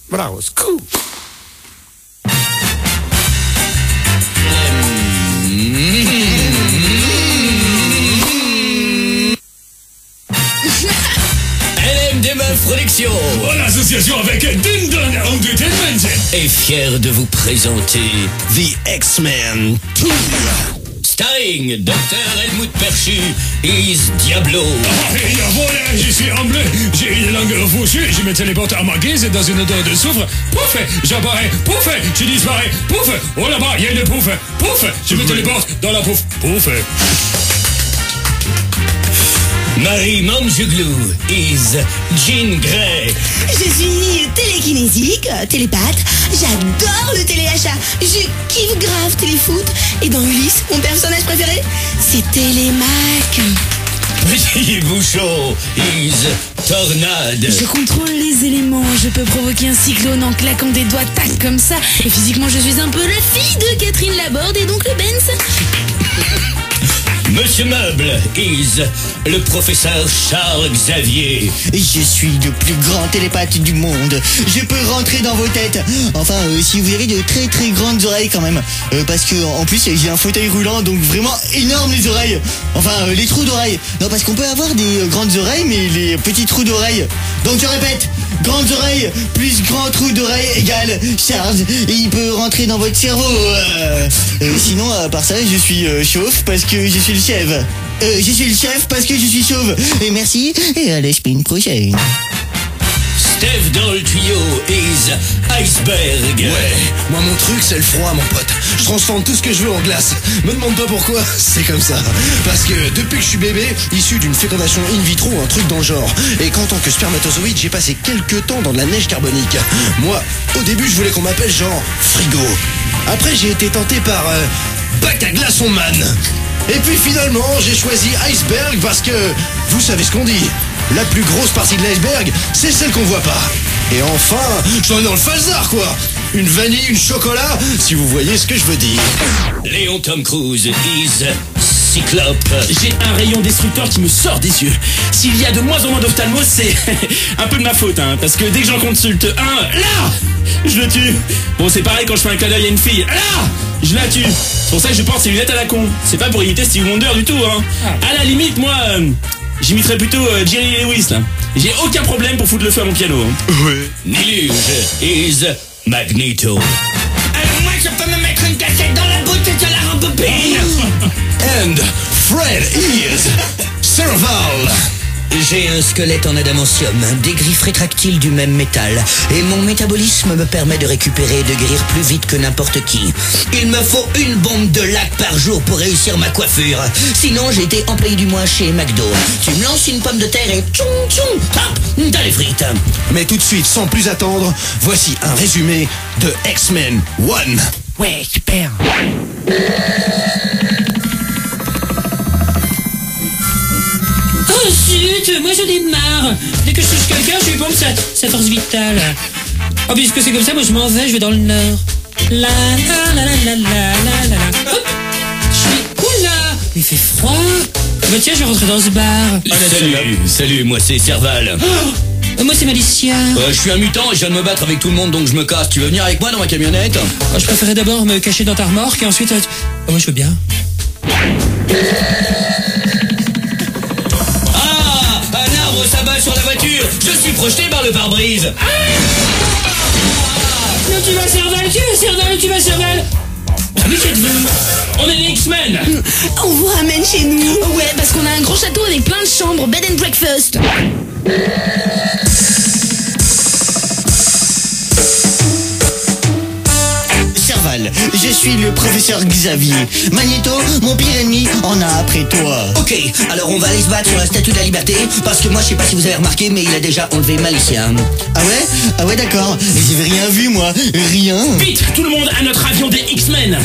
Bravo, scoop. LMD Meuf Production en association avec Dindon Entertainment est fier de vous présenter The X-Men 2, starring Dr Helmut Perchu is Diablo. Et voilà, je suis humble, j'ai une langue fauchue, je me téléporte à ma guise dans une odeur de soufre. Pouf, j'apparais, pouf, je disparais, pouf, oh là-bas, il y a une pouf, pouf, je me téléporte dans la pouf, pouf. Marie Manjouglou is Jean Grey. Je suis télékinésique, télépathe, j'adore le téléachat, je kiffe grave téléfoot. Et dans Ulysse, mon personnage préféré, c'est Télémac. Petit Bouchon is Tornade. Je contrôle les éléments, je peux provoquer un cyclone en claquant des doigts, tac, comme ça. Et physiquement, je suis un peu la fille de Catherine Laborde et donc le Benz. Monsieur Meuble is le professeur Charles Xavier. Je suis le plus grand télépathe du monde. Je peux rentrer dans vos têtes. Enfin, si vous avez de très très grandes oreilles quand même. Parce que en plus j'ai un fauteuil roulant, donc vraiment énorme les oreilles. Enfin, les trous d'oreilles. Non, parce qu'on peut avoir des grandes oreilles, mais les petits trous d'oreilles. Donc je répète, grandes oreilles plus grand trou d'oreille égale Charles. Et il peut rentrer dans votre cerveau. Sinon, à part ça, je suis chauve parce que je suis le chef. Je suis le chef parce que je suis chauve. Et merci, et à la semaine prochaine. Steph dans le tuyau is Iceberg. Ouais, moi mon truc c'est le froid mon pote. Je transforme tout ce que je veux en glace. Me demande pas pourquoi, c'est comme ça. Parce que depuis que je suis bébé, issu d'une fécondation in vitro ou un truc dans le genre, et qu'en tant que spermatozoïde, j'ai passé quelques temps dans de la neige carbonique. Moi, au début je voulais qu'on m'appelle genre frigo. Après j'ai été tenté par bac à glaçons man. Et puis finalement j'ai choisi Iceberg parce que, vous savez ce qu'on dit, la plus grosse partie de l'iceberg, c'est celle qu'on voit pas. Et enfin, j'en ai dans le falzar quoi. Une vanille, une chocolat, si vous voyez ce que je veux dire. Léon Tom Cruise is Cyclope. J'ai un rayon destructeur qui me sort des yeux. S'il y a de moins en moins d'ophtalmos, c'est un peu de ma faute, hein, parce que dès que j'en consulte un, là, je le tue. Bon, c'est pareil quand je fais un cadeau à une fille, là, je la tue. C'est pour ça que je pense c'est lunettes à la con. C'est pas pour imiter Stevie Wonder du tout, hein. À la limite, moi, j'imiterais plutôt Jerry Lewis, là. J'ai aucun problème pour foutre le feu à mon piano, hein. Ouais. Niluge is Magneto. Alors moi je peux me mettre une cassette dans la bouche et je la rembobine. And Fred is Serval. J'ai un squelette en adamantium, des griffes rétractiles du même métal, et mon métabolisme me permet de récupérer et de guérir plus vite que n'importe qui. Il me faut une bombe de lac par jour pour réussir ma coiffure. Sinon, j'ai été employé du mois chez McDo. Tu me lances une pomme de terre et tchoum tchoum, hop, t'as les frites. Mais tout de suite, sans plus attendre, voici un résumé de X-Men 1. Ouais, super. Oh zut, moi j'en ai marre. Dès que je touche quelqu'un, je lui pompe sa force vitale. Oh, puisque c'est comme ça, moi je m'en vais, je vais dans le nord. La la la la la la la la. Hop, je suis... Oula, il fait froid. Bah tiens, je vais rentrer dans ce bar. Salut, moi c'est Serval. Oh, moi c'est Malicia. Je suis un mutant et je viens de me battre avec tout le monde donc je me casse. Tu veux venir avec moi dans ma camionnette? Oh, je préférais d'abord me cacher dans ta remorque et ensuite... Oh, moi je veux bien. S'abat sur la voiture, je suis projeté par le pare-brise. Non, tu vas Serval, tu vas Serval. Mais qu'êtes-vous? On est les X-Men. On vous ramène chez nous. Ouais, parce qu'on a un gros château avec plein de chambres, bed and breakfast. Serval, je suis le professeur Xavier. Magneto, mon pire ennemi, en a après toi. Ok, alors on va aller se battre sur la statue de la liberté, parce que moi je sais pas si vous avez remarqué, mais il a déjà enlevé Malicia. Ah ouais? Ah ouais, d'accord. J'avais rien vu moi, rien. Vite, tout le monde à notre avion des X-Men.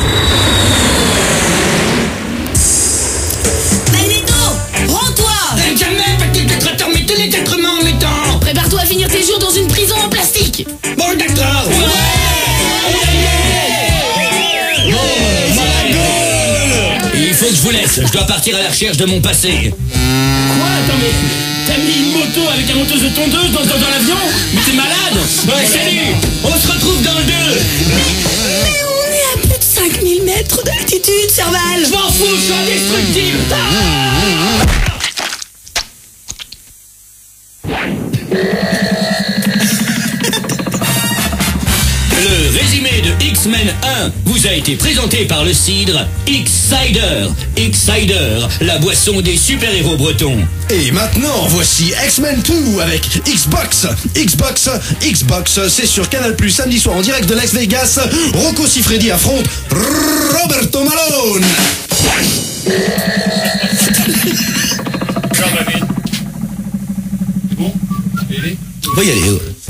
Magneto, rends-toi. Jamais, petit détrateur, mais tous les êtres humains en mettant. Prépare-toi à finir tes jours dans une prison en plastique. Bon, d'accord. Il faut que je vous laisse, je dois partir à la recherche de mon passé. Quoi? Attends, mais t'as mis une moto avec un moteuse de tondeuse dans l'avion? Mais t'es malade? Ouais, salut. Mais on est à plus de 5000 mètres d'altitude, Serval. Je m'en fous, je suis indestructible. Le résumé de X-Men 1 vous a été présenté par le cidre X-Cider. X-Cider, la boisson des super-héros bretons. Et maintenant, voici X-Men 2 avec Xbox. Xbox, c'est sur Canal+, samedi soir en direct de Las Vegas. Rocco Siffredi affronte Roberto Malone. Va y aller.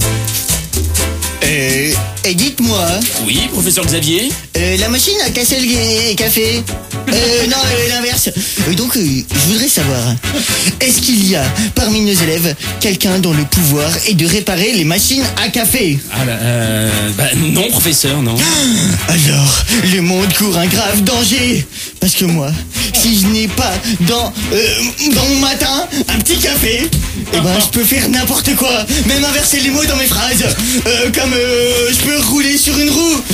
Et dites-moi, Oui, professeur Xavier. la machine a cassé le café. Non, l'inverse. Donc, je voudrais savoir, est-ce qu'il y a parmi nos élèves quelqu'un dont le pouvoir est de réparer les machines à café? Non, professeur, non. Alors, le monde court un grave danger. Parce que moi, si je n'ai pas dans mon matin un petit café, eh ben je peux faire n'importe quoi. Même inverser les mots dans mes phrases. Comme je peux rouler sur une roue.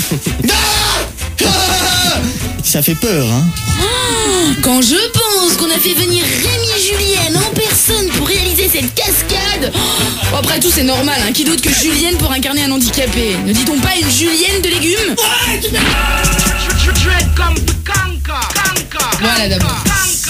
Ça fait peur, hein. Quand je pense qu'on a fait venir Rémi Julienne en personne pour réaliser cette cascade. Après tout, c'est normal, hein. Qui d'autre que Julienne pour incarner un handicapé? Ne dit-on pas une Julienne de légumes? Voilà d'abord.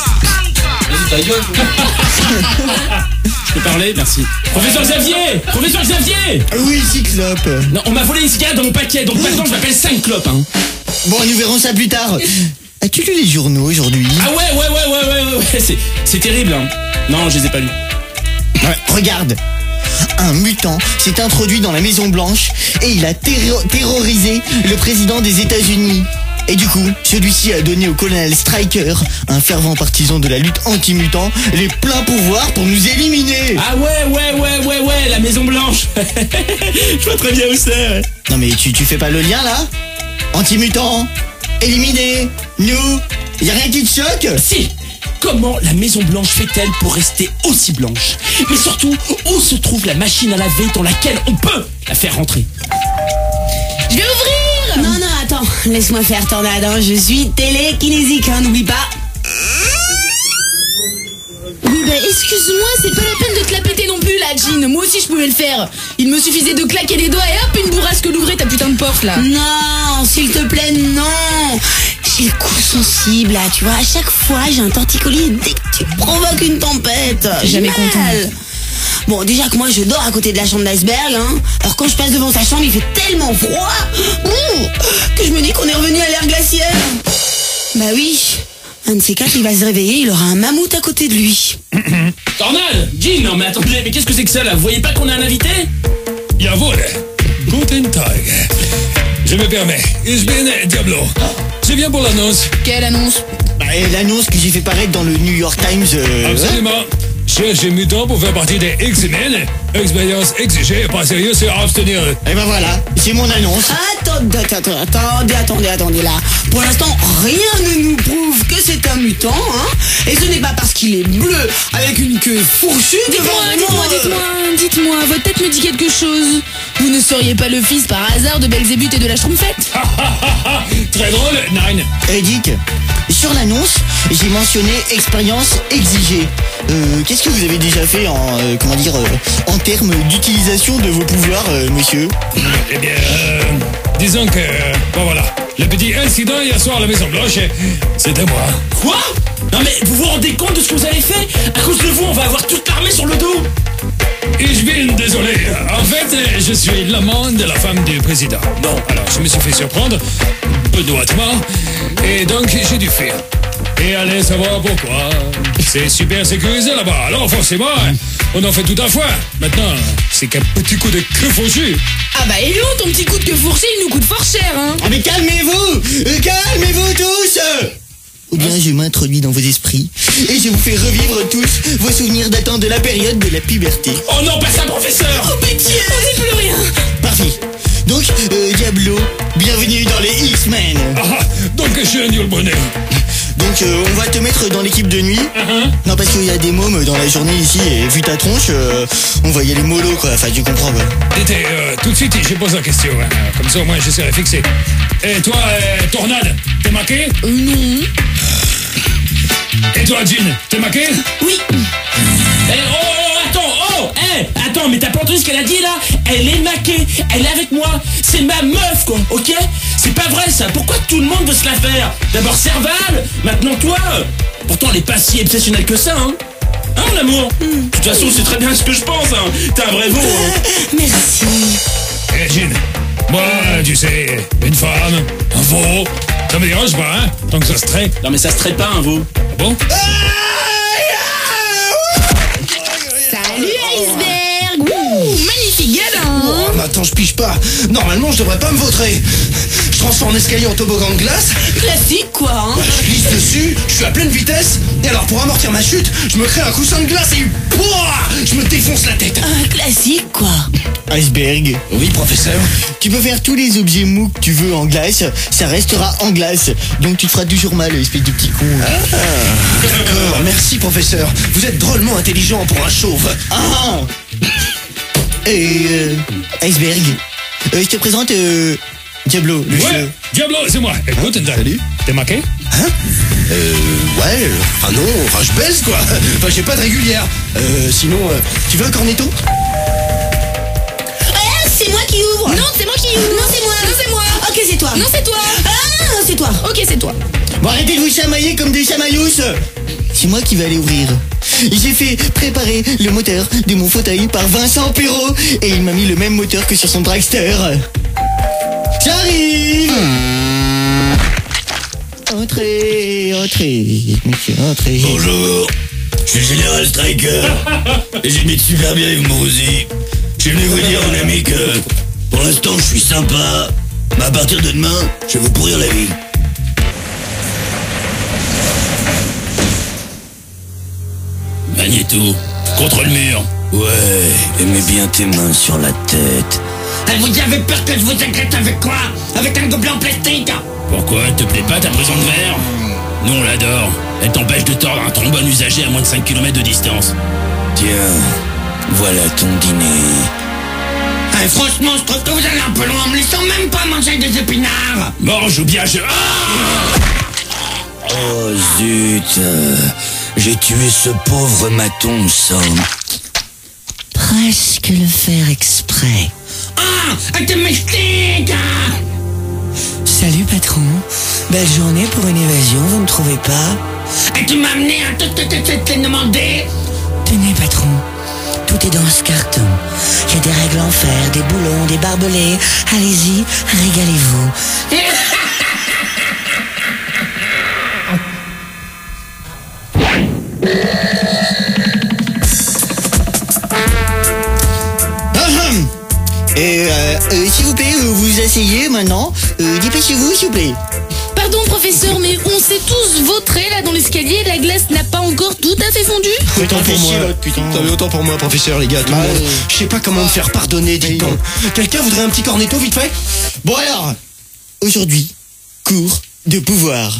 Je peux parler? Merci. Professeur Xavier! Professeur Xavier! Oui, Cyclope. Non, on m'a volé les cigarettes dans mon paquet, donc maintenant je m'appelle 5 clopes, hein. Bon, nous verrons ça plus tard. As-tu lu les journaux aujourd'hui? Ah ouais, c'est terrible, hein. Non, je les ai pas lus. Ouais, regarde. Un mutant s'est introduit dans la Maison Blanche et il a terrorisé le président des États-Unis. Et du coup, celui-ci a donné au colonel Stryker, un fervent partisan de la lutte anti-mutant, les pleins pouvoirs pour nous éliminer. Ah ouais, la Maison Blanche. Je vois très bien où c'est, ouais. Non mais tu fais pas le lien là? Anti-mutant, éliminé, nous, y a rien qui te choque? Si. Comment la Maison Blanche fait-elle pour rester aussi blanche? Mais surtout, où se trouve la machine à laver dans laquelle on peut la faire rentrer? Je vais ouvrir. Non, attends, laisse-moi faire tornade, hein. Je suis télékinésique, hein, n'oublie pas. Oui, excuse-moi, c'est pas la peine de te la péter non plus, là, Jean. Moi aussi, je pouvais le faire. Il me suffisait de claquer des doigts et hop, une bourrasque l'ouvrait ta putain de porte, là. Non, s'il te plaît, non. J'ai le cou sensible, là, tu vois. À chaque fois, j'ai un torticolis dès que tu provoques une tempête. Jamais J'ai mal. content. Bon, déjà que moi, je dors à côté de la chambre d'iceberg, hein. Alors quand je passe devant sa chambre, il fait tellement froid que je me dis qu'on est revenu à l'ère glaciaire. Bah oui. Un de ces quatre, il va se réveiller, il aura un mammouth à côté de lui. Tornade! Jean, non mais attendez, mais qu'est-ce que c'est que ça là? Vous voyez pas qu'on a un invité? Jawohl. Guten Tag. Je me permets. Ich bin Diablo. Je viens pour l'annonce. Quelle annonce? L'annonce que j'ai fait paraître dans le New York Times. Absolument. Cherche des mutants pour faire partie des X-Men. Expérience exigée, pas sérieux, c'est à abstenir. Et ben voilà, c'est mon annonce. Attendez là. Pour l'instant, rien ne nous prouve que c'est un mutant, hein. Et ce n'est pas parce qu'il est bleu avec une queue fourchue que Dites-moi, votre tête me dit quelque chose. Vous ne seriez pas le fils par hasard de Belzébuth et de la Schtroumpfette? Très drôle, Nine. Dick, sur l'annonce, j'ai mentionné expérience exigée. Qu'est-ce que vous avez déjà fait en termes d'utilisation de vos pouvoirs, monsieur? Eh bien, disons que, bon voilà, le petit incident hier soir à la Maison Blanche, c'était moi. Quoi? Non mais vous vous rendez compte de ce que vous avez fait? À cause de vous, on va avoir toute l'armée sur le dos. Ich bin désolé. En fait, je suis l'amant de la femme du président. Bon, alors je me suis fait surprendre, benoîtement, et donc j'ai dû fuir. Et allez savoir pourquoi. C'est super sécurisé là-bas, alors forcément, on en fait tout à fois. Maintenant, c'est qu'un petit coup de queue fourchue. Ah bah hello, ton petit coup de queue fourchée, il nous coûte fort cher, hein. Ah mais calmez-vous tous. Ou bien je m'introduis dans vos esprits et je vous fais revivre tous vos souvenirs datant de la période de la puberté. Oh non, pas ça, professeur! Oh pitié, on dit plus rien. Parfait. Donc, Diablo, bienvenue dans les X-Men. Ah, donc je suis un nul bonnet. Donc, Donc on va te mettre dans l'équipe de nuit. Non, parce qu'il y a des mômes dans la journée ici, et vu ta tronche, on va y aller mollo, quoi. Enfin, tu comprends, quoi. Tout de suite, je pose la question. Hein. Comme ça, au moins, je serai fixé. Et toi, Tornade, t'es maqué? Non. Et toi, Jean, t'es maqué? Oui. Attends, mais t'as pas entendu ce qu'elle a dit là? Elle est maquée, elle est avec moi, c'est ma meuf quoi, ok? C'est pas vrai ça, pourquoi tout le monde veut se la faire? D'abord Serval, maintenant toi. Pourtant elle est pas si obsessionnelle que ça, hein? Hein mon amour? De toute façon c'est très bien ce que je pense, hein. T'es un vrai veau, hein. Merci. Eh Jean, moi, tu sais, une femme, un veau, ça me dérange pas, hein? Tant que ça se traite. Non mais ça se traite pas un veau. Ah bon? Salut Iceberg. Magnifique gadin. Oh, mais attends, je pige pas. Normalement, je devrais pas me vautrer. Je transforme l'escalier en toboggan de glace. Classique, quoi, hein. Je glisse dessus, je suis à pleine vitesse. Et alors, pour amortir ma chute, je me crée un coussin de glace et pouah, je me défonce la tête. Classique, quoi. Iceberg, Oui, professeur. tu peux faire tous les objets mous que tu veux en glace, ça restera en glace. Donc tu te feras toujours mal, espèce de petit con. D'accord, merci, professeur. Vous êtes drôlement intelligent pour un chauve. Ah. Et Iceberg, je te présente Diablo, le Ouais, cheveu. Diablo, c'est moi. Écoute, salut. T'es maqué? Ouais. Ah non, enfin, je baise, quoi. Enfin, j'ai pas de régulière. Sinon, tu veux un cornetto? C'est moi qui ouvre. Non, c'est moi qui ouvre. Non, c'est moi. Non, c'est moi. Ok, c'est toi. Non, c'est toi. Ah, c'est toi. Ok, c'est toi. Bon, arrêtez de vous chamailler comme des chamaillous. C'est moi qui vais aller ouvrir. J'ai fait préparer le moteur de mon fauteuil par Vincent Perrault et il m'a mis le même moteur que sur son dragster. J'arrive. Entrez, monsieur, entrez. Bonjour, je suis le général Striker. Et j'imite super bien Yves Mourouzi. Je suis venu vous dire, mon ami, que pour l'instant je suis sympa, mais à partir de demain, je vais vous pourrir la vie. Magnéto, contre le mur. Ouais, et mets bien tes mains sur la tête. Vous avez peur que je vous agresse avec quoi? Avec un gobelet en plastique? Pourquoi? Elle te plaît pas ta prison de verre? Nous on l'adore. Elle t'empêche de tordre un trombone usagé à moins de 5 km de distance. Tiens, voilà ton dîner. Franchement, je trouve que vous allez un peu loin en me laissant même pas manger des épinards. Mange ou bien je... Oh zut, j'ai tué ce pauvre maton sans... Presque le faire exprès. Un domestique. Salut patron. Belle journée pour une évasion, vous ne trouvez pas? Tu m'as amené un tout demandé. Tenez patron, tout est dans ce carton. Il y a des règles en fer, des boulons, des barbelés. Allez-y, régalez-vous. S'il vous plaît, vous asseyez maintenant. Dépêchez-vous, s'il vous plaît. Pardon professeur, mais on s'est tous vautrés là dans l'escalier, la glace n'a pas encore tout à fait fondu. Autant pour moi. Putain. Non, mais autant pour moi, professeur, les gars, tout le monde. Je sais pas comment me faire pardonner, dites donc. Quelqu'un voudrait un petit cornetto, vite fait? Bon alors, aujourd'hui, cours de pouvoir.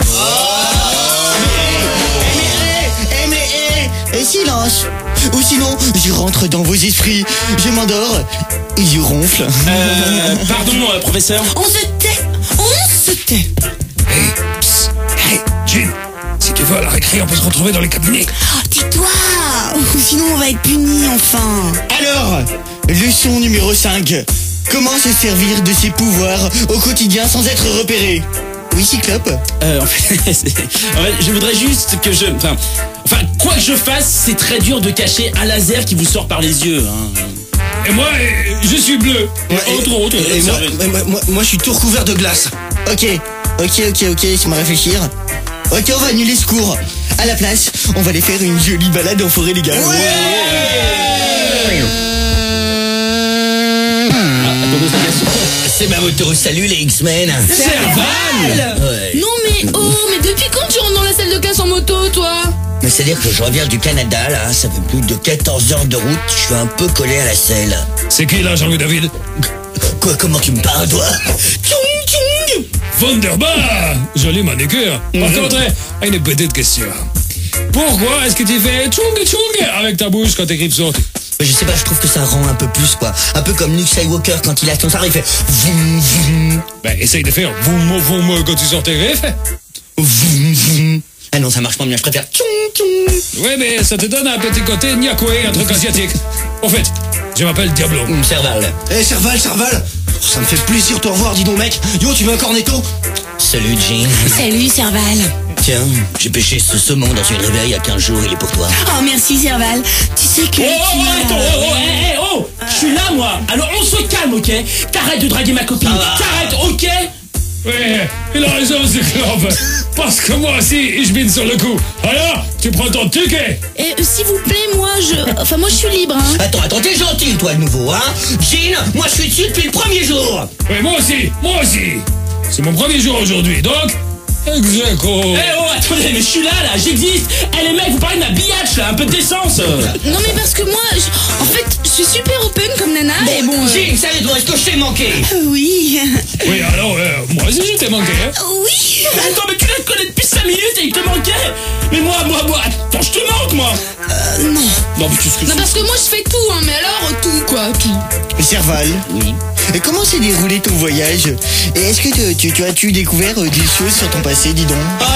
Silence. Ou sinon, je rentre dans vos esprits, je m'endors et je ronfle. Pardon, professeur. On se tait. Hey, Jean, si tu veux à la récré, on peut se retrouver dans les cabinets. Tais-toi. Ou sinon on va être punis, enfin. Alors, leçon numéro 5. Comment se servir de ses pouvoirs au quotidien sans être repéré? Oui, Cyclope. En fait, je voudrais juste que Enfin, quoi que je fasse, c'est très dur de cacher un laser qui vous sort par les yeux. Hein. Et moi, je suis bleu. Entre autres. Et moi, je suis tout recouvert de glace. Ok, laisse-moi réfléchir. Ok, on va annuler ce cours. À la place, on va aller faire une jolie balade en forêt, les gars. C'est ma moto, salut les X-Men. Serval. Ouais. Non mais mais depuis quand tu rentres dans la salle de classe en moto toi? Mais c'est-à-dire que je reviens du Canada, là, ça fait plus de 14 heures de route, je suis un peu collé à la selle. C'est qui là, Jean-Louis David? Quoi, comment tu me parles, toi? Tchoum, tchoum. Wunderbar! Joli manucure. Par contre, une petite question. Pourquoi est-ce que tu fais tchung tchung avec ta bouche quand t'écris sur? Mais je sais pas, je trouve que ça rend un peu plus, quoi. Un peu comme Luke Skywalker quand il a son sabre, il fait vroom vroom. Ben, essaye de faire vroom vroom quand tu sors tes griffes. Vroom vroom. Ah non, ça marche pas bien, je préfère tchung tchung. Oui, mais ça te donne un petit côté nyakoué, un truc asiatique. En fait, je m'appelle Diablo. Serval. Eh, Serval, ça me fait plaisir de te revoir, dis donc, mec. Yo, tu veux un cornetto? Salut, Jean. Salut, Serval. Tiens, j'ai pêché ce saumon dans une rivière il y a 15 jours, il est pour toi. Oh, merci, Serval. Tu sais que... Je suis là, moi. Alors, on se calme, ok? T'arrêtes de draguer ma copine. T'arrêtes, ok? Ouais, il a raison, ce club. Parce que moi aussi, je bine sur le coup. Alors, tu prends ton ticket. Et s'il vous plaît, moi je suis libre, hein. Attends, t'es gentil, toi, de nouveau, hein? Jean, moi je suis dessus depuis le premier jour. Oui, moi aussi. C'est mon premier jour aujourd'hui, donc... Execo. Attendez, mais je suis là, j'existe. Les mecs, vous parlez de ma biatch, là, un peu de décence. Non, mais parce que moi, en fait, je suis super open comme nana, et bon... Jean, sérieusement, est-ce que je t'ai manqué? Oui. Oui, alors, moi aussi, je t'ai manqué, hein. Oui. Attends, mais tu la connais depuis 5 minutes et il te manquait. Mais moi, attends, je te manque, moi. Non. Non, mais qu'est-ce que Non, parce que moi, je fais tout, hein, mais alors, tout, quoi, tout. Serval. Oui. Et comment s'est déroulé ton voyage? Et est-ce que tu as-tu découvert des choses sur ton passé, dis donc? Oh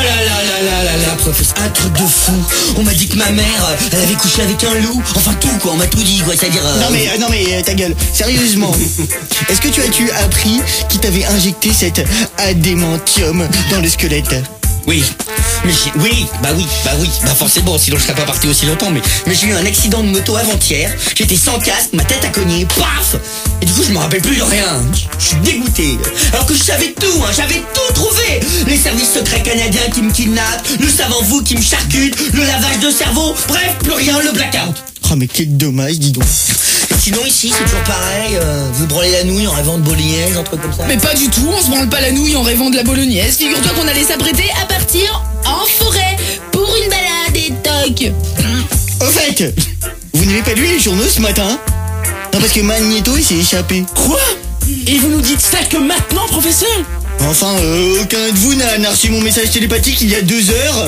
là, professeur, un truc de fou. On m'a dit que ma mère, elle avait couché avec un loup. Enfin tout, quoi, on m'a tout dit, quoi, c'est-à-dire... Non mais ta gueule, sérieusement. Est-ce que tu as-tu appris qu'il t'avait injecté cet adamantium dans le squelette? Oui, mais oui, forcément, sinon je serais pas parti aussi longtemps, mais j'ai eu un accident de moto avant-hier, j'étais sans casque, ma tête a cogné, paf! Et du coup je me rappelle plus de rien, je suis dégoûté, alors que je savais tout, j'avais tout trouvé! Les services secrets canadiens qui me kidnappent, le savant fou qui me charcute, le lavage de cerveau, bref, plus rien, le blackout! Oh mais quel dommage, dis donc. Sinon ici c'est toujours pareil, vous branlez la nouille en rêvant de bolognaise, un truc comme ça. Mais pas du tout, on se branle pas la nouille en rêvant de la bolognaise. Figure-toi qu'on allait s'apprêter à partir en forêt pour une balade et toc. Au fait, vous n'avez pas lu les journaux ce matin? Non, parce que Magneto il s'est échappé. Quoi? Et vous nous dites ça que maintenant, professeur? Enfin, aucun de vous n'a reçu mon message télépathique il y a 2 heures?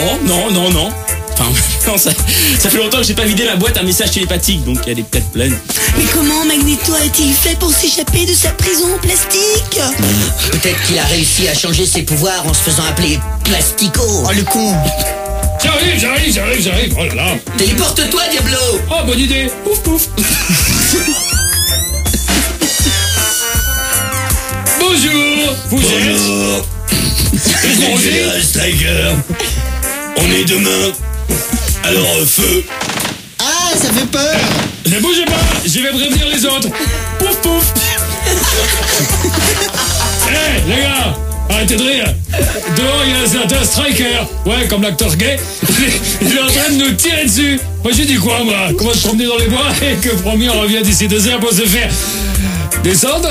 Non. Enfin, non, ça fait longtemps que j'ai pas vidé la boîte à messages télépathiques, donc elle est peut-être pleine. Mais comment Magneto a-t-il fait pour s'échapper de sa prison en plastique? Peut-être qu'il a réussi à changer ses pouvoirs en se faisant appeler Plastico. Oh le con. J'arrive. Oh là là. Téléporte-toi, Diablo. Oh, bonne idée. Pouf. Bonjour. Vous êtes... Bonjour, Striker. On est demain. Alors, feu. Ah, ça fait peur. Ne bougez pas, je vais prévenir les autres. Pouf. Hé, les gars, arrêtez de rire. Dehors, il y a un certain Striker. Ouais, comme l'acteur gay. Il est en train de nous tirer dessus. Moi, j'ai dit quoi, moi? Comment se promener dans les bois et que promis, on revient d'ici 2 heures pour se faire descendre?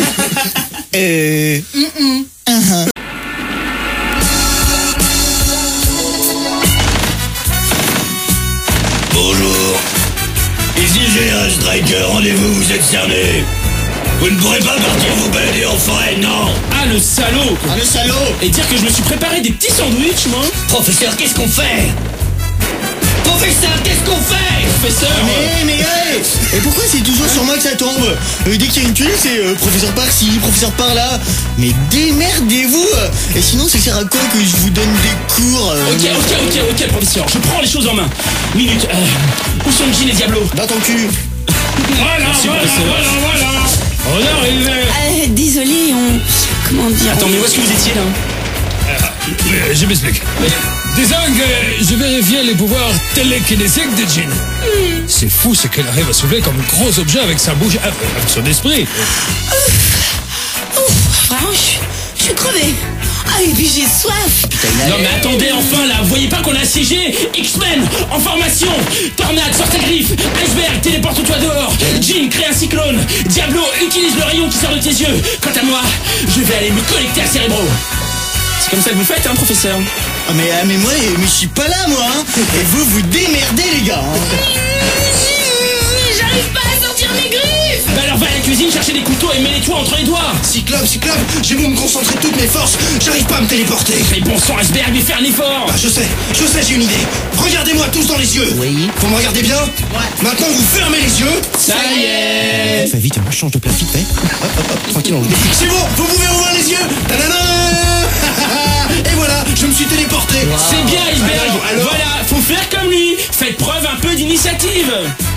Bonjour. Ici Général Striker, rendez-vous, vous êtes cerné. Vous ne pourrez pas partir vous balader en forêt, non. Ah, le salaud. Le salaud. Et dire que je me suis préparé des petits sandwichs, moi. Professeur, qu'est-ce qu'on fait? Professeur Mais hey. Et pourquoi c'est toujours sur moi que ça tombe? Dès qu'il y a une tuile, c'est professeur par-ci, professeur par-là. Mais démerdez-vous. Et sinon, ça sert à quoi que je vous donne des cours? Ok, professeur, je prends les choses en main. Minute, où sont Jean et Diablo? Dans ton cul. Voilà. On arrive. Désolé, comment dire? Attends, mais où est-ce que vous étiez, là? Je m'explique. Disons que je vérifiais les pouvoirs télékinésiques de Jean. C'est fou ce qu'elle arrive à soulever comme gros objet avec sa bouche, avec son esprit. Vraiment, je suis crevée. Ah, et puis j'ai soif. Non mais attendez, enfin là, vous voyez pas qu'on a assiégé X-Men en formation. Tornade, sort ta griffe. Iceberg, téléporte-toi dehors. Jean, crée un cyclone. Diablo, utilise le rayon qui sort de tes yeux. Quant à moi, je vais aller me connecter à Cérébro. C'est comme ça que vous faites, hein, professeur? Ah mais moi, je suis pas là, moi, hein. Et vous démerdez, les gars, hein. J'arrive pas à sortir mes griffes. Bah alors va à la cuisine chercher des couteaux et mets-les-toi entre les doigts. Cyclope, j'ai beau me concentrer de toutes mes forces, j'arrive pas à me téléporter. Mais bon sang, Iceberg, mais fais un effort. Bah je sais, j'ai une idée. Regardez-moi tous dans les yeux. Oui. Vous me regardez bien? Ouais. Maintenant vous fermez les yeux. Ça y est. Fais vite, moi je change de place vite fait. Hop, tranquille, on le défixe. C'est bon, vous pouvez ouvrir les yeux. Et voilà, je me suis téléporté. C'est bien, Iceberg. Alors Voilà, faut faire comme lui. Faites preuve un peu d'initiative.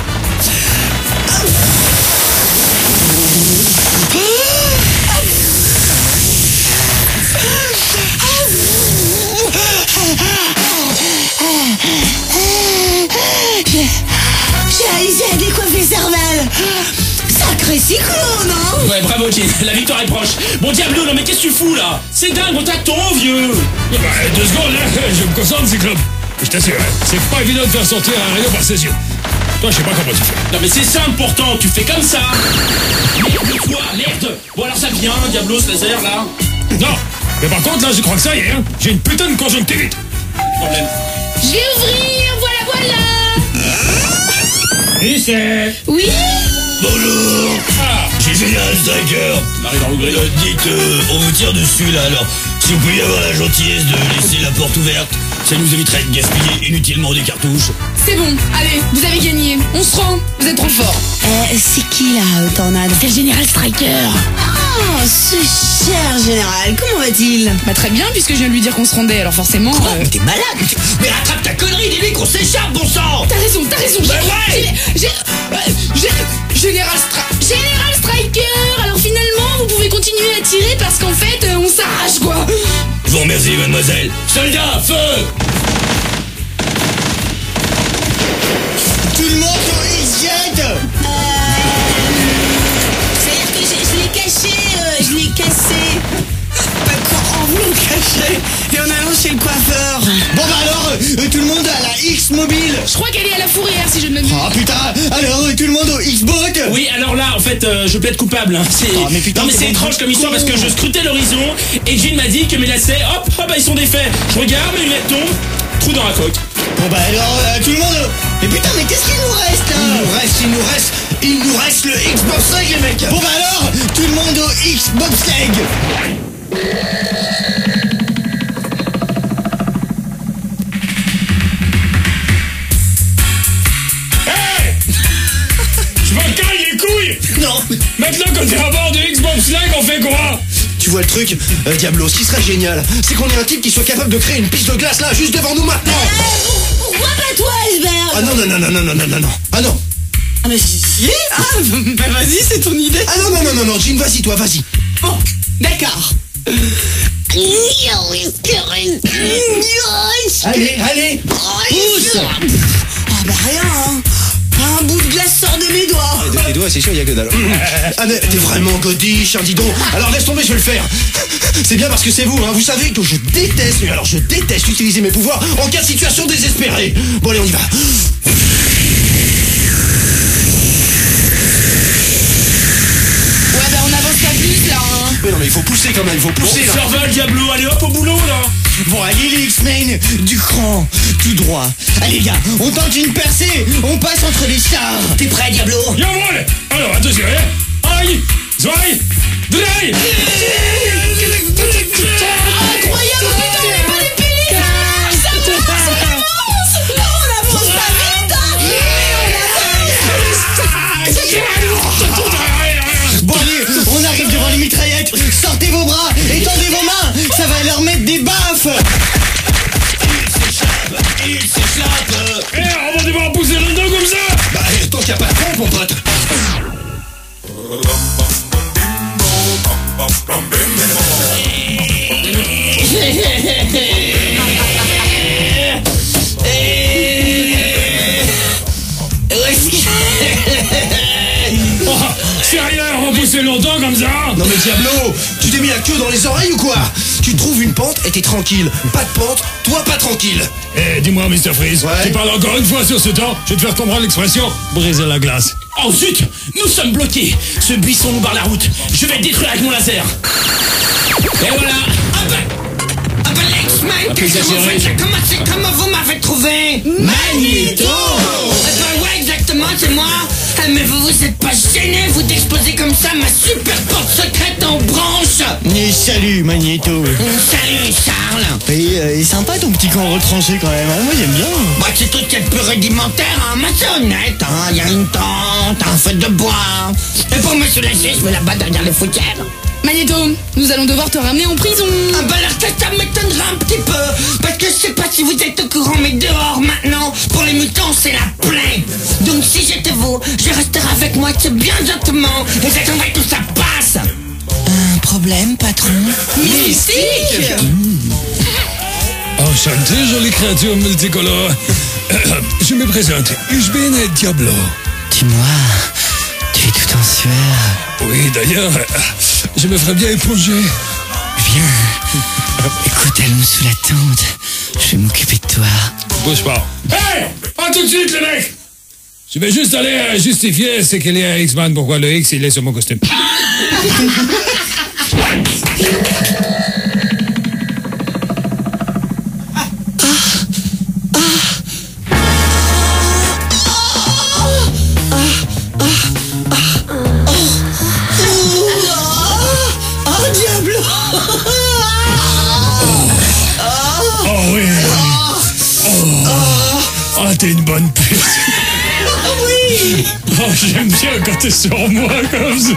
J'ai réussi à décoiffer Serval. Sacré cyclone, hein? Ouais, bravo, Jean. La victoire est proche. Bon, Diablo, non mais qu'est-ce que tu fous là? C'est dingue, on t'attend, vieux. Bah, 2 secondes, là, je me concentre, Cyclope. Je t'assure, c'est pas évident de faire sortir un rayon par ses yeux. Toi, je sais pas comment tu fais. Non mais c'est simple pourtant, tu fais comme ça. Merde, toi, merde. Bon alors ça vient, Diablo, ce laser là. Non, mais par contre, là, je crois que ça y est, hein. J'ai une putain de conjonctivite. Problème. Je vais ouvrir, voilà. Et c'est... Oui? Bonjour. Ah, J'ai Général Striker. Marie dans le gré. Dites, on vous tire dessus là, alors si vous pouviez avoir la gentillesse de laisser la porte ouverte, ça nous éviterait de gaspiller inutilement des cartouches. C'est bon, allez, vous avez gagné. On se rend, vous êtes trop fort. C'est qui là, Tornade? C'est le Général Striker. Oh, ce cher général, comment va-t-il? Bah très bien, puisque je viens de lui dire qu'on se rendait, alors forcément... Mais t'es malade. Mais rattrape ta connerie, dis-lui qu'on s'échappe, bon sang. T'as raison. Bah ouais. Général Striker. Alors finalement, vous pouvez continuer à tirer parce qu'en fait, on s'arrache quoi. Je vous remercie, mademoiselle. Soldats, feu. Tout le monde sur X-Jet. C'est-à-dire que je l'ai caché, je l'ai cassé. Pas quoi, en voulant le cacher et en allant chez le coiffeur. Bon bah alors, tout le monde à la X-Mobile. Je crois qu'elle est à la fourrière si je ne m'abuse. Ah putain, alors tout le monde au X-Boat. Oui, alors là, en fait, je plaide coupable. Hein. Ah, mais putain, non mais c'est c'est bon, étrange comme histoire con. parce que je scrutais l'horizon et Jean m'a dit que mes lacets, hop, bah ils sont défaits. Je regarde, mes lunettes tombent, trou dans la coque. Bon bah alors, tout le monde. Mais putain, mais qu'est-ce qu'il nous reste là? Il nous reste le X-Bobsleigh, les mecs. Bon bah alors, tout le monde au X-Bobsleigh. hey. Je me caille les couilles. Non. Maintenant que t'es à bord du X-Bobsleigh, on fait quoi? Tu vois le truc, Diablo, ce qui serait génial, c'est qu'on ait un type qui soit capable de créer une piste de glace là, juste devant nous maintenant. Pourquoi pas toi, Iceberg? Ah non. Ah non. Ah mais si. Ah bah vas-y, c'est ton idée. Ah non, Jean, vas-y, toi, vas-y. Bon, d'accord. Allez, pousse. Ah bah rien, hein. Pas un bout de glace sort de mes doigts. De tes doigts, c'est sûr, il y a que dalle. Ah mais t'es vraiment godiche, hein, dis donc. Alors laisse tomber, je vais le faire. C'est bien parce que c'est vous, hein. Vous savez que je déteste utiliser mes pouvoirs en cas de situation désespérée. Bon allez, on y va. Ouais bah on avance pas plus là hein. Mais non mais il faut pousser quand même, il faut pousser là. Survol, Diablo, allez hop au boulot là. Bon allez les X-Men, du cran, tout droit. Allez gars, on tente une percée, on passe entre les stars. T'es prêt, Diablo? Jawohl. Alors, attention, hein. 1, 2, 3. Incroyable, putain, on est pas les piliers. Ça avance. On avance pas vite Bon allez, on arrive devant les mitraillettes. Sortez vos bras, étendez vos mains, ça va leur mettre des baffes. Il s'échappe. Eh, on va devoir pousser le dos comme ça. Bah tant qu'il n'y a pas de pompe, mon pote. Oh, sérieux, on va pousser longtemps comme ça? Non mais Diablo, tu t'es mis la queue dans les oreilles ou quoi? Tu trouves une pente et t'es tranquille. Pas de pente, toi pas tranquille. Eh, dis-moi, Mr. Freeze, Ouais. tu parles encore une fois sur ce temps, je vais te faire comprendre l'expression briser la glace. Oh zut, nous sommes bloqués. Ce buisson nous barre la route. Je vais le détruire avec mon laser. Et voilà. Hop. Ah bah l'ex-man, qu'est-ce que vous faites là? Comment vous m'avez trouvé? Magnéto! Bah ouais, exactement, c'est moi. Ah, mais vous êtes pas gêné, vous d'exposer comme ça ma super porte secrète en branche. Mais salut Magnéto. Salut Charles. Et sympa ton petit camp retranché quand même, hein, moi j'aime bien. Bah c'est tout ce qu'il y a de plus rudimentaire, hein, mais c'est honnête, hein. Y a une tente, un feu de bois. Et pour me soulager, je me la bats derrière les fougères. Magnéto, nous allons devoir te ramener en prison. Ah bah alors ça m'étonnera un petit peu. Parce que je sais pas si vous êtes au courant, mais dehors maintenant, pour les mutants c'est la plaie. Donc si j'étais vous, je resterais avec moi bien gentlement. Et j'attendrai que tout ça passe. Un problème, patron? Mystique. Enchanté, jolie créature multicolore. Je me présente, ich bin Diablo. Dis-moi, tu es tout en sueur. Oui, d'ailleurs, je me ferais bien éponger. Viens, écoute, allons sous la tente. Je vais m'occuper de toi. Bouge pas. Hey! Pas tout de suite, le mec! Je vais juste aller justifier c'est qu'il y a X-Man, pourquoi le X il est sur mon costume. Oh oui! Oh, t'es une bonne pute! Oui. Oh, j'aime bien quand t'es sur moi comme ça!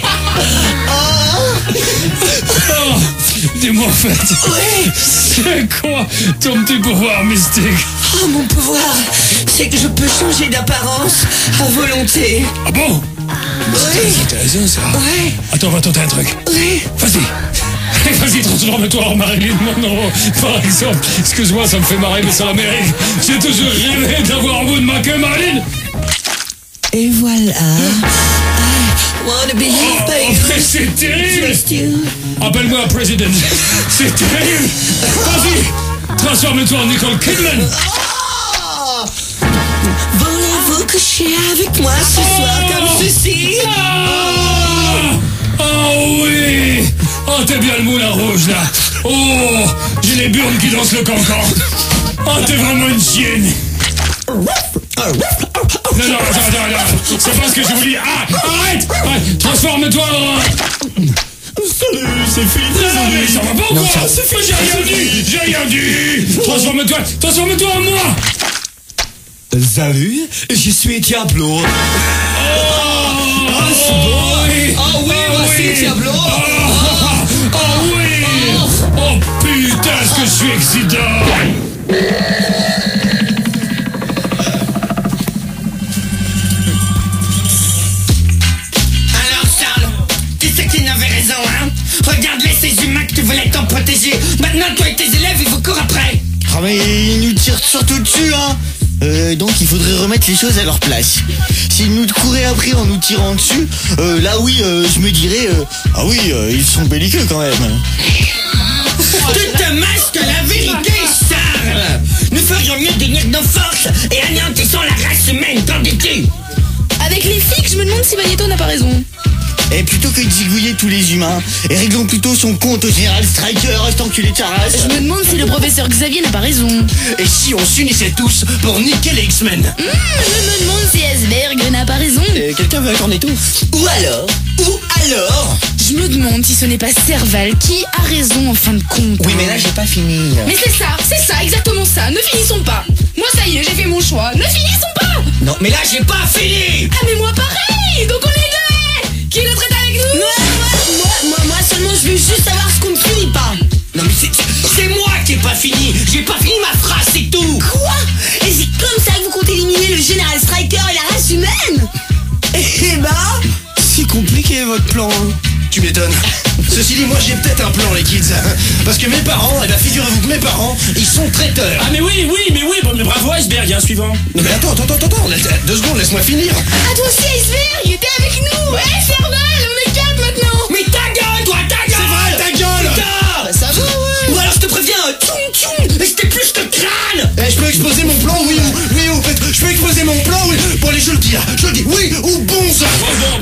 Oh, dis-moi en fait! Oui. C'est quoi ton petit pouvoir mystique? Oh, mon pouvoir, c'est que je peux changer d'apparence à volonté. Ah bon? Oui. C'est intéressant ça! Ouais. Attends, on va tenter un truc! Oui. Vas-y! Vas-y, transforme-toi en Marilyn Monroe, par exemple. Excuse-moi, ça me fait marrer, mais c'est l'Amérique. J'ai toujours rêvé d'avoir au bout de ma queue Marilyn. Et voilà. I wanna be Oh, mais c'est terrible. just you. Appelle-moi President. C'est terrible. Vas-y, transforme-toi en Nicole Kidman. Oh. Voulez-vous coucher avec moi ce soir comme ceci? Oh oui. Oh, t'es bien le moulin rouge, là. Oh, j'ai les burnes qui dansent le cancan. Oh, t'es vraiment une chienne. Non, c'est pas ce que je vous dis. Ah, arrête. Transforme-toi en... Salut, c'est Philippe. Non, mais ça va pas ou quoi? J'ai rien dit. Transforme-toi en moi. Salut, je suis Diablo. Oh oui, voici Diablo. Oh oui. Oh putain, est-ce que je suis excitant. Alors Charles, tu sais qu'ils n'avaient raison, hein? Regarde-les, ces humains que tu voulais t'en protéger. Maintenant, toi et tes élèves, ils vous courent après. Ah mais ils nous tirent surtout dessus, hein. Donc il faudrait remettre les choses à leur place. S'ils nous couraient après en nous tirant dessus, là oui, je me dirais, ah oui, ils sont belliqueux quand même. Tu te masques la vérité, Charles. Nous ferions mieux d'unir nos forces et anéantissons la race humaine, qu'en dis-tu? Avec les flics, je me demande si Magnéto n'a pas raison. Et plutôt que de zigouiller tous les humains, et réglons plutôt son compte au général Striker, cet enculé de Charas. Je me demande si le professeur Xavier n'a pas raison. Et si on s'unissait tous pour niquer les X-Men? Je me demande si Asberg n'a pas raison. Quelqu'un veut un cornetto? Ou alors Je me demande si ce n'est pas Serval qui a raison en fin de compte. Oui mais là j'ai pas fini. Mais c'est ça, exactement ça. Ne finissons pas. Moi ça y est, j'ai fait mon choix. Ne finissons pas. Non, mais là, j'ai pas fini. Ah mais moi pareil. Donc on est deux. Qui est notre avec nous? Moi seulement je veux juste savoir ce qu'on ne finit pas. Non, mais c'est moi qui ai pas fini. J'ai pas fini ma phrase, c'est tout. Quoi? Et c'est comme ça que vous comptez éliminer le général Striker et la race humaine? Eh ben, c'est compliqué votre plan. Tu m'étonnes. Ceci dit, moi j'ai peut-être un plan, les kids. Parce que mes parents, eh ben figurez-vous que mes parents, ils sont traiteurs. Ah mais oui, bon, mais bravo Iceberg, il y a un suivant. Non mais attends, 2 secondes, laisse-moi finir. Ah toi aussi Iceberg, t'es avec nous. Serval, on est 4 maintenant. Mais ta gueule, toi, ta gueule. C'est vrai, ta gueule. Putain. Ça va, ouais. Ou alors je te préviens, tchoum, mais c'était plus que crâne. Eh, je peux exposer mon plan, oui ou peut-être, je peux exposer mon plan, oui. Bon allez, je le dis, oui ou bon ça. Bon, les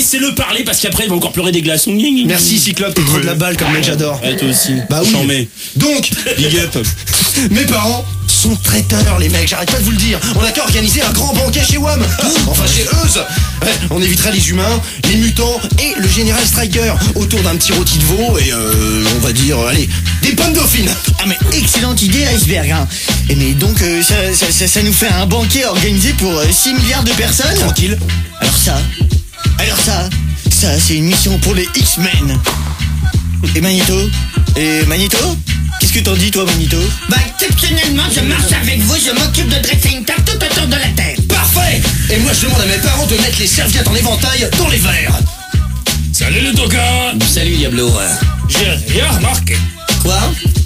laissez-le parler parce qu'après il va encore pleurer des glaçons. Merci Cyclope, t'es trop de la balle comme mec, j'adore. Ouais, toi aussi. Bah oui. J'en mets. Donc, Big up. mes parents sont traiteurs, les mecs, j'arrête pas de vous le dire. On a qu'à organiser un grand banquet chez WAM. Enfin, chez Euse. Ouais, on évitera les humains, les mutants et le général Striker autour d'un petit rôti de veau et on va dire, allez, des pommes dauphines. Ah mais excellente idée Iceberg hein. Et mais donc ça nous fait un banquet organisé pour 6 milliards de personnes. Tranquille. Alors ça c'est une mission pour les X-Men. Et Magneto qu'est-ce que t'en dis toi Magneto? Bah exceptionnellement, je marche avec vous, je m'occupe de dressing tap tout autour de la tête. Parfait. Et moi je demande à mes parents de mettre les serviettes en éventail dans les verres. Salut le Toka. Salut Diablo. J'ai rien remarqué. Quoi?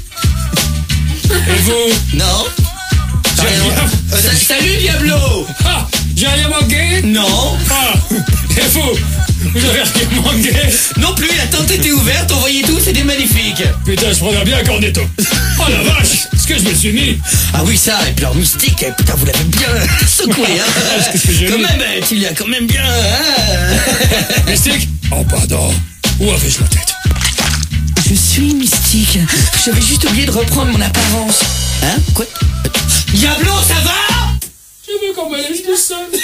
Et vous? Non. J'ai rien... Salut Diablo. Ah, j'ai rien manqué? Non. Ah, et vous? Vous avez rien manqué? Non plus, la tente était ouverte, on voyait tout, c'était magnifique. Putain, je prendrais bien un cornetto. Oh la vache, ce que je me suis mis. Ah oui ça, et puis leur mystique, putain vous l'avez bien secoué hein. Qu'est-ce que j'ai Quand mis? même, tu l'as quand même bien hein. Mystique? Oh pardon. Où avais-je la tête? Je suis mystique, j'avais juste oublié de reprendre mon apparence. Hein? Quoi? Diablo, ça va? Je veux qu'on me laisse tout seul.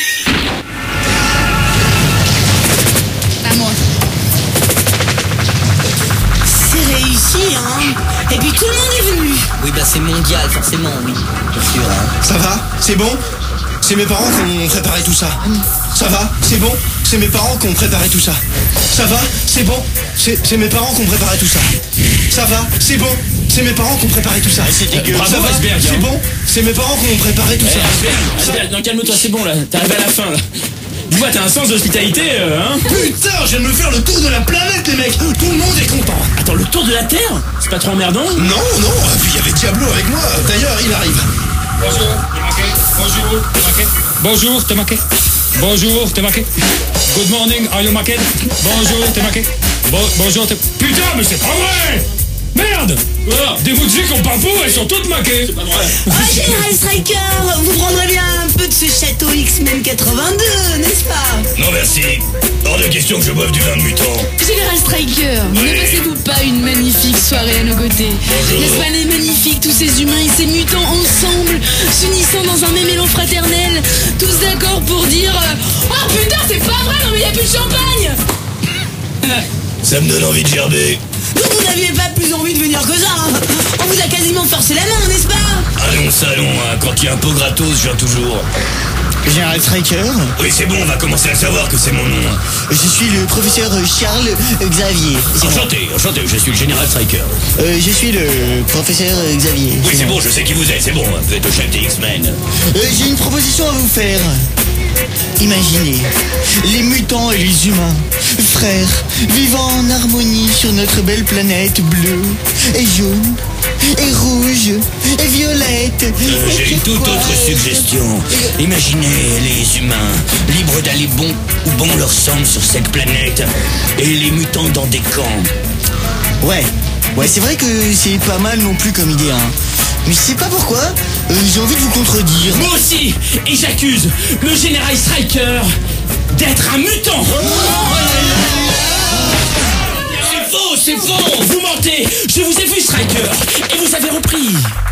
À moi. C'est réussi, hein. Et puis tout le monde est venu. Oui bah c'est mondial forcément, oui. Bien sûr hein. Ça va? C'est bon? C'est mes parents qui ont préparé tout ça. Ça va? C'est bon? C'est mes parents qui ont préparé tout ça. Ça va? C'est bon? C'est mes parents qui ont préparé tout ça. Ça va? C'est bon? C'est mes parents qui ont préparé tout ça. Bravo, Ça va? Iceberg, C'est hein. bon? C'est mes parents qui ont préparé tout ça. Iceberg, non calme-toi, c'est bon là, t'arrives à la fin là. Tu vois, t'as un sens d'hospitalité, hein. Putain, je viens de me faire le tour de la planète, les mecs. Tout le monde est content. Attends, le tour de la Terre? C'est pas trop emmerdant? Non, non. Et puis il y avait Diablo avec moi. D'ailleurs, il arrive. Bonjour, t'es manqué. Bonjour, t'es manqué. Bonjour, t'es manqué. Bonjour, t'es manqué. Good morning, are you manqué? Bonjour, t'es manqué. Bonjour, t'es... Putain, mais c'est pas vrai! Merde! Des Woodzy qu'on parle pas, elles sont toutes manquées! Oh, Général Striker, vous prendrez bien un peu de ce château X-Men 82, n'est-ce pas? Non merci. Hors de question que je boive du vin de mutant. Général Striker, ne passez-vous pas une magnifique soirée à nos côtés? N'est-ce pas les magnifiques, tous ces humains et ces mutants ensemble, s'unissant dans un même élan fraternel, tous d'accord pour dire oh putain, c'est pas vrai, non mais y a plus de champagne! Ça me donne envie de gerber. Donc vous n'aviez pas plus envie de venir que ça, hein. On vous a quasiment forcé la main, n'est-ce pas? Allons, salon, hein. Quand il y a un pot gratos, je viens toujours. Général Striker, Oui, c'est bon, on va commencer à savoir que c'est mon nom. Hein. je suis le professeur Charles Xavier. C'est moi. Enchanté, je suis le général Striker. Je suis le professeur Xavier. Oui, c'est moi. bon, je sais qui vous êtes, c'est bon, vous êtes le chef des X-Men. J'ai une proposition à vous faire. Imaginez les mutants et les humains, frères, vivant en harmonie sur notre belle planète bleue et jaune et rouge et violette. J'ai une toute autre suggestion. Imaginez les humains, libres d'aller bon où bon leur semble sur cette planète, et les mutants dans des camps. Ouais, c'est vrai que c'est pas mal non plus comme idée, hein. Mais je sais pas pourquoi, j'ai envie de vous contredire. Moi aussi! Et j'accuse le général Striker d'être un mutant! C'est faux! Vous mentez! Je vous ai vu, Striker! Et vous avez repris!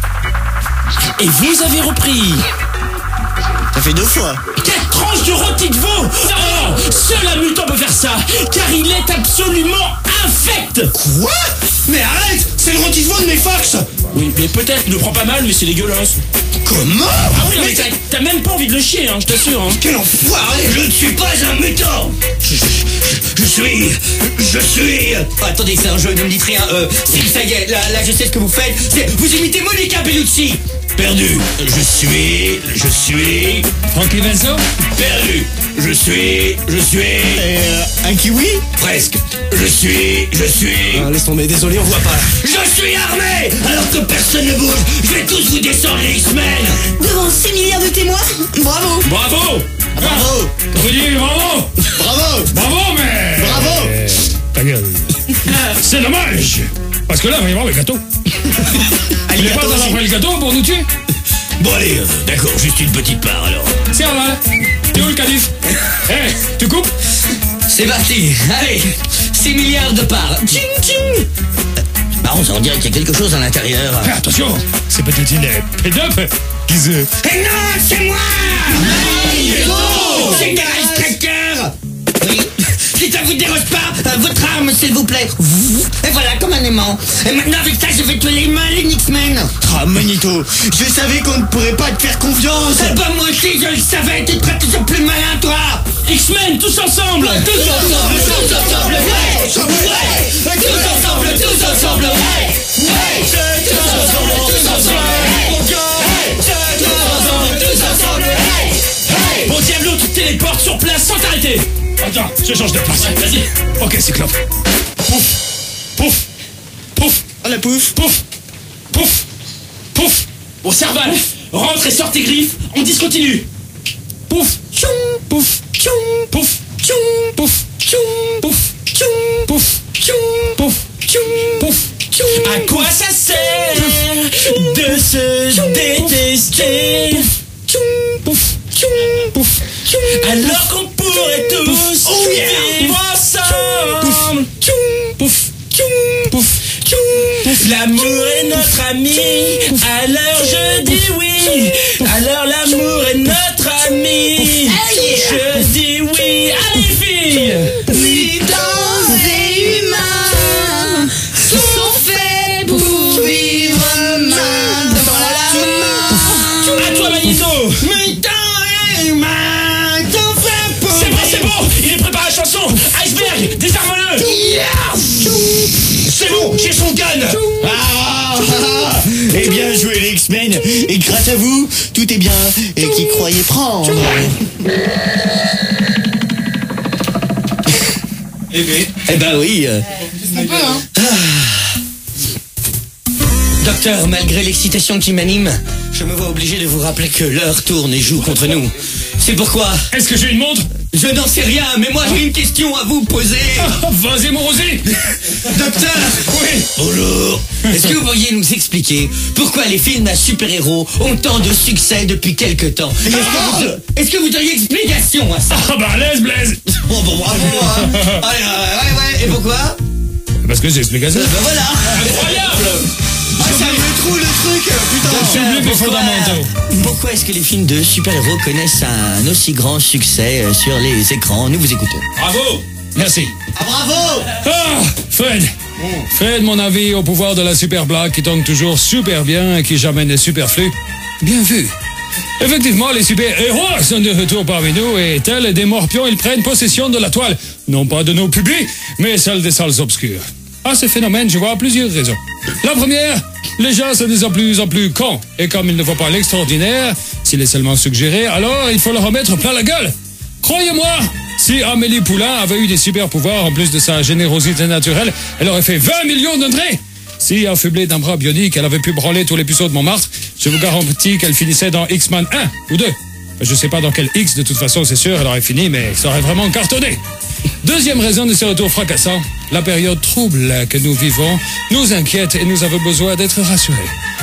Ça fait 2 fois. 4 tranches de rôti de veau! Oh! Seul un mutant peut faire ça! Car il est absolument infect! Quoi? Mais arrête! C'est le rôti de veau de mes fax! Oui, mais peut-être, ne prends pas mal, mais c'est dégueulasse. Comment? Ah oui, non, mais t'as même pas envie de le chier, hein, je t'assure. Hein. Quel enfoiré! Je ne suis pas un mutant. Je suis... Oh, attendez, c'est un jeu, ne me dites rien. Si, ça y est, là je sais ce que vous faites. Vous imitez Monica Bellucci. Perdu. Je suis... Frankie Vincent? Perdu. Je suis... Un kiwi? Presque. Je suis... Ah, laisse tomber, désolé, on voit pas. Je suis armé. Alors que personne ne bouge, je vais tous vous descendre les X-Men. Devant 6 milliards de témoins? Bravo! Bravo! Bravo! Vous dites bravo! Bravo! Bravo, mais... Bravo! Ta gueule. C'est dommage! Parce que là, il va y avoir le gâteau. Il est pas dans après le gâteau pour nous tuer? Bon allez, d'accord, juste une petite part alors. C'est normal. T'es où le calife? Tu coupes? C'est parti. Allez, 6 milliards de parts. Tching, tching. Marrant, on dirait qu'il y a quelque chose à l'intérieur. Attention, c'est peut-être une pédope qui se... Eh non, c'est moi! C'est Garage Tracker! Oui. Si ça vous dérange pas, Votre arme, s'il vous plaît. Et voilà, comme un aimant. et maintenant avec ça, je vais tuer les Maligne X-Men! Ah, Magneto, je savais qu'on ne pourrait pas te faire confiance. Eh ben moi aussi, je le savais, tu te feras toujours plus malin, toi! X-Men, tous ensemble. Tous ensemble, ouais. Ouais. Tous ensemble, ouais. Tous ensemble, ouais. Tous ensemble, tous ensemble, Bon Diablo, tu te téléportes sur place sans t'arrêter. Attends, je change de place. Vas-y. Ok, Cyclope. Pouf, pouf, pouf, Ah, la pouf. pouf, pouf, pouf, Bon Serval, rentre et sors tes griffes, on discontinue. pouf, tchoum, pouf, tchoum, pouf, tchoum, pouf, tchoum, pouf, tchoum, pouf, tchoum, pouf, tchoum, pouf, tchoum. À quoi ça sert de se détester Pouf, tchoum, pouf, tchoum, alors qu'on pourrait tous vivre ensemble? tchoum, pouf, tchoum, pouf, tchoum, pouf. L'amour est notre ami, alors je dis oui. Alors l'amour est notre ami, je dis oui. Allez filles, Militants et humains sont faits pour vivre main dans la main. à toi Magneto. C'est bon, il est préparé à la chanson. Iceberg, désarme-le. C'est bon, j'ai son gun. Eh bien joué les X-Men. Et grâce à vous, tout est bien. Et qui croyait prendre. Eh ben oui. Docteur, malgré l'excitation qui m'anime, je me vois obligé de vous rappeler que l'heure tourne et joue contre nous. C'est pourquoi... Est-ce que j'ai une montre? Je n'en sais rien, mais moi j'ai une question à vous poser. Vas-y, mon Rosy. Docteur, Oui. bonjour. Est-ce que vous pourriez nous expliquer pourquoi les films à super-héros ont tant de succès depuis quelque temps? Est-ce que vous auriez explication à ça? Ah bah, laisse, Blaise. Bon, bravo. Hein. Ouais. Et pourquoi? Parce que j'ai expliqué ça. Ben voilà. Incroyable. Ça me trouve le truc. Putain. J'oublie mes fondamentaux. Pourquoi est-ce que les films de super-héros connaissent un aussi grand succès sur les écrans? Nous vous écoutons. Bravo. Merci. Ah, bravo. Ah, Fred. Fred, mon avis au pouvoir de la super blague qui tombe toujours super bien et qui jamais n'est superflu. Bien vu. Effectivement, les super-héros sont de retour parmi nous et tels des morpions, ils prennent possession de la toile. Non pas de nos publics, mais celle des salles obscures. À ce phénomène, je vois plusieurs raisons. La première, les gens sont de plus en plus cons. Et comme ils ne voient pas l'extraordinaire, s'il est seulement suggéré, alors il faut leur remettre plein la gueule. Croyez-moi, si Amélie Poulain avait eu des super pouvoirs en plus de sa générosité naturelle, elle aurait fait 20 millions d'entrées. Si, affublée d'un bras bionique, elle avait pu branler tous les puceaux de Montmartre, je vous garantis qu'elle finissait dans X-Men 1 ou 2. Je sais pas dans quel X, de toute façon, c'est sûr, elle aurait fini, mais ça aurait vraiment cartonné. Deuxième raison de ce retour fracassant, la période trouble que nous vivons nous inquiète et nous avons besoin d'être rassurés.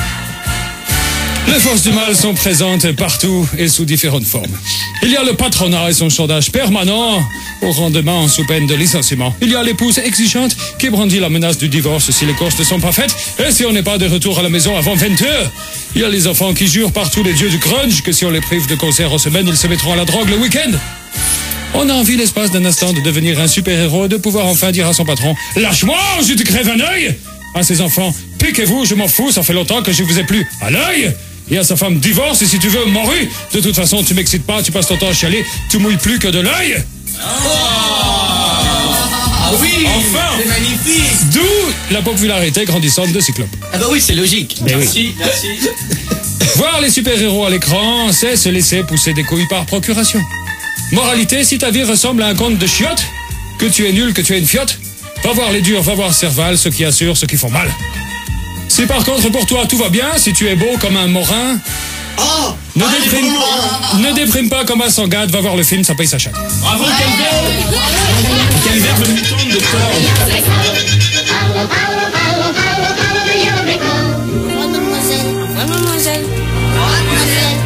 Les forces du mal sont présentes partout et sous différentes formes. Il y a le patronat et son sondage permanent au rendement sous peine de licenciement. Il y a l'épouse exigeante qui brandit la menace du divorce si les courses ne sont pas faites et si on n'est pas de retour à la maison avant 20h. Il y a les enfants qui jurent par tous les dieux du grunge que si on les prive de concert en semaine, ils se mettront à la drogue le week-end. On a envie l'espace d'un instant de devenir un super-héros et de pouvoir enfin dire à son patron « Lâche-moi, je te crève un œil !» À ses enfants « Piquez-vous, je m'en fous, ça fait longtemps que je vous ai plus à l'œil !» Et à sa femme « Divorce et si tu veux, morue ! De toute façon, tu m'excites pas, tu passes ton temps à chialer, tu mouilles plus que de l'œil !» Ah oui, Enfin. c'est magnifique. D'où la popularité grandissante de Cyclope. Ah bah oui, c'est logique. Mais oui. Merci. Voir les super-héros à l'écran, c'est se laisser pousser des couilles par procuration. Moralité, si ta vie ressemble à un conte de chiottes, que tu es nul, que tu es une fiotte, va voir les durs, va voir Serval, ceux qui assurent, ceux qui font mal. Si par contre pour toi tout va bien, si tu es beau comme un morin, ne déprime pas comme un sangade, va voir le film, ça paye sa chatte. Bravo, quel verbe mutant de corps. Mademoiselle.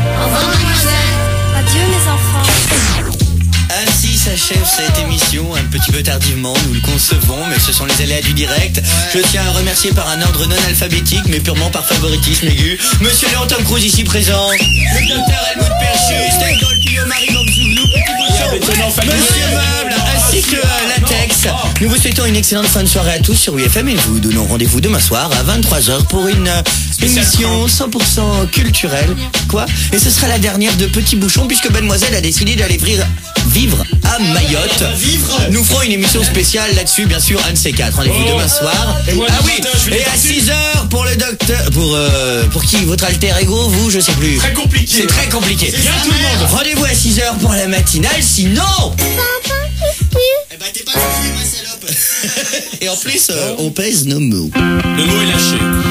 Adieu les enfants. Ainsi s'achève cette émission un peu petit peu tardivement, nous le concevons, mais ce sont les aléas du direct. Je tiens à remercier par un ordre non alphabétique, mais purement par favoritisme aigu, Monsieur Léon Tom Cruise ici présent, le docteur Helmut Perchus, Stengol, Pio, Marie Bamzouglou, Monsieur Meuble, ainsi que Latex. Nous vous souhaitons une excellente fin de soirée à tous sur UFM et vous donnons rendez-vous demain soir à 23h pour une émission 100% culturelle. Quoi? Et ce sera la dernière de Petit Bouchon puisque Mademoiselle a décidé d'aller vivre à Mayotte. Nous ferons une émission spéciale là-dessus, bien sûr, un de ces quatre. Rendez-vous demain soir. Ah oui, et à 6h pour le docteur, pour qui? Votre alter ego, vous, je sais plus. Très compliqué. C'est très compliqué. Bien tout le monde. Rendez-vous à 6h pour la matinale, sinon... Eh ben t'es pas fufu, ma salope. Et en plus, on pèse nos mots. Le mot est lâché.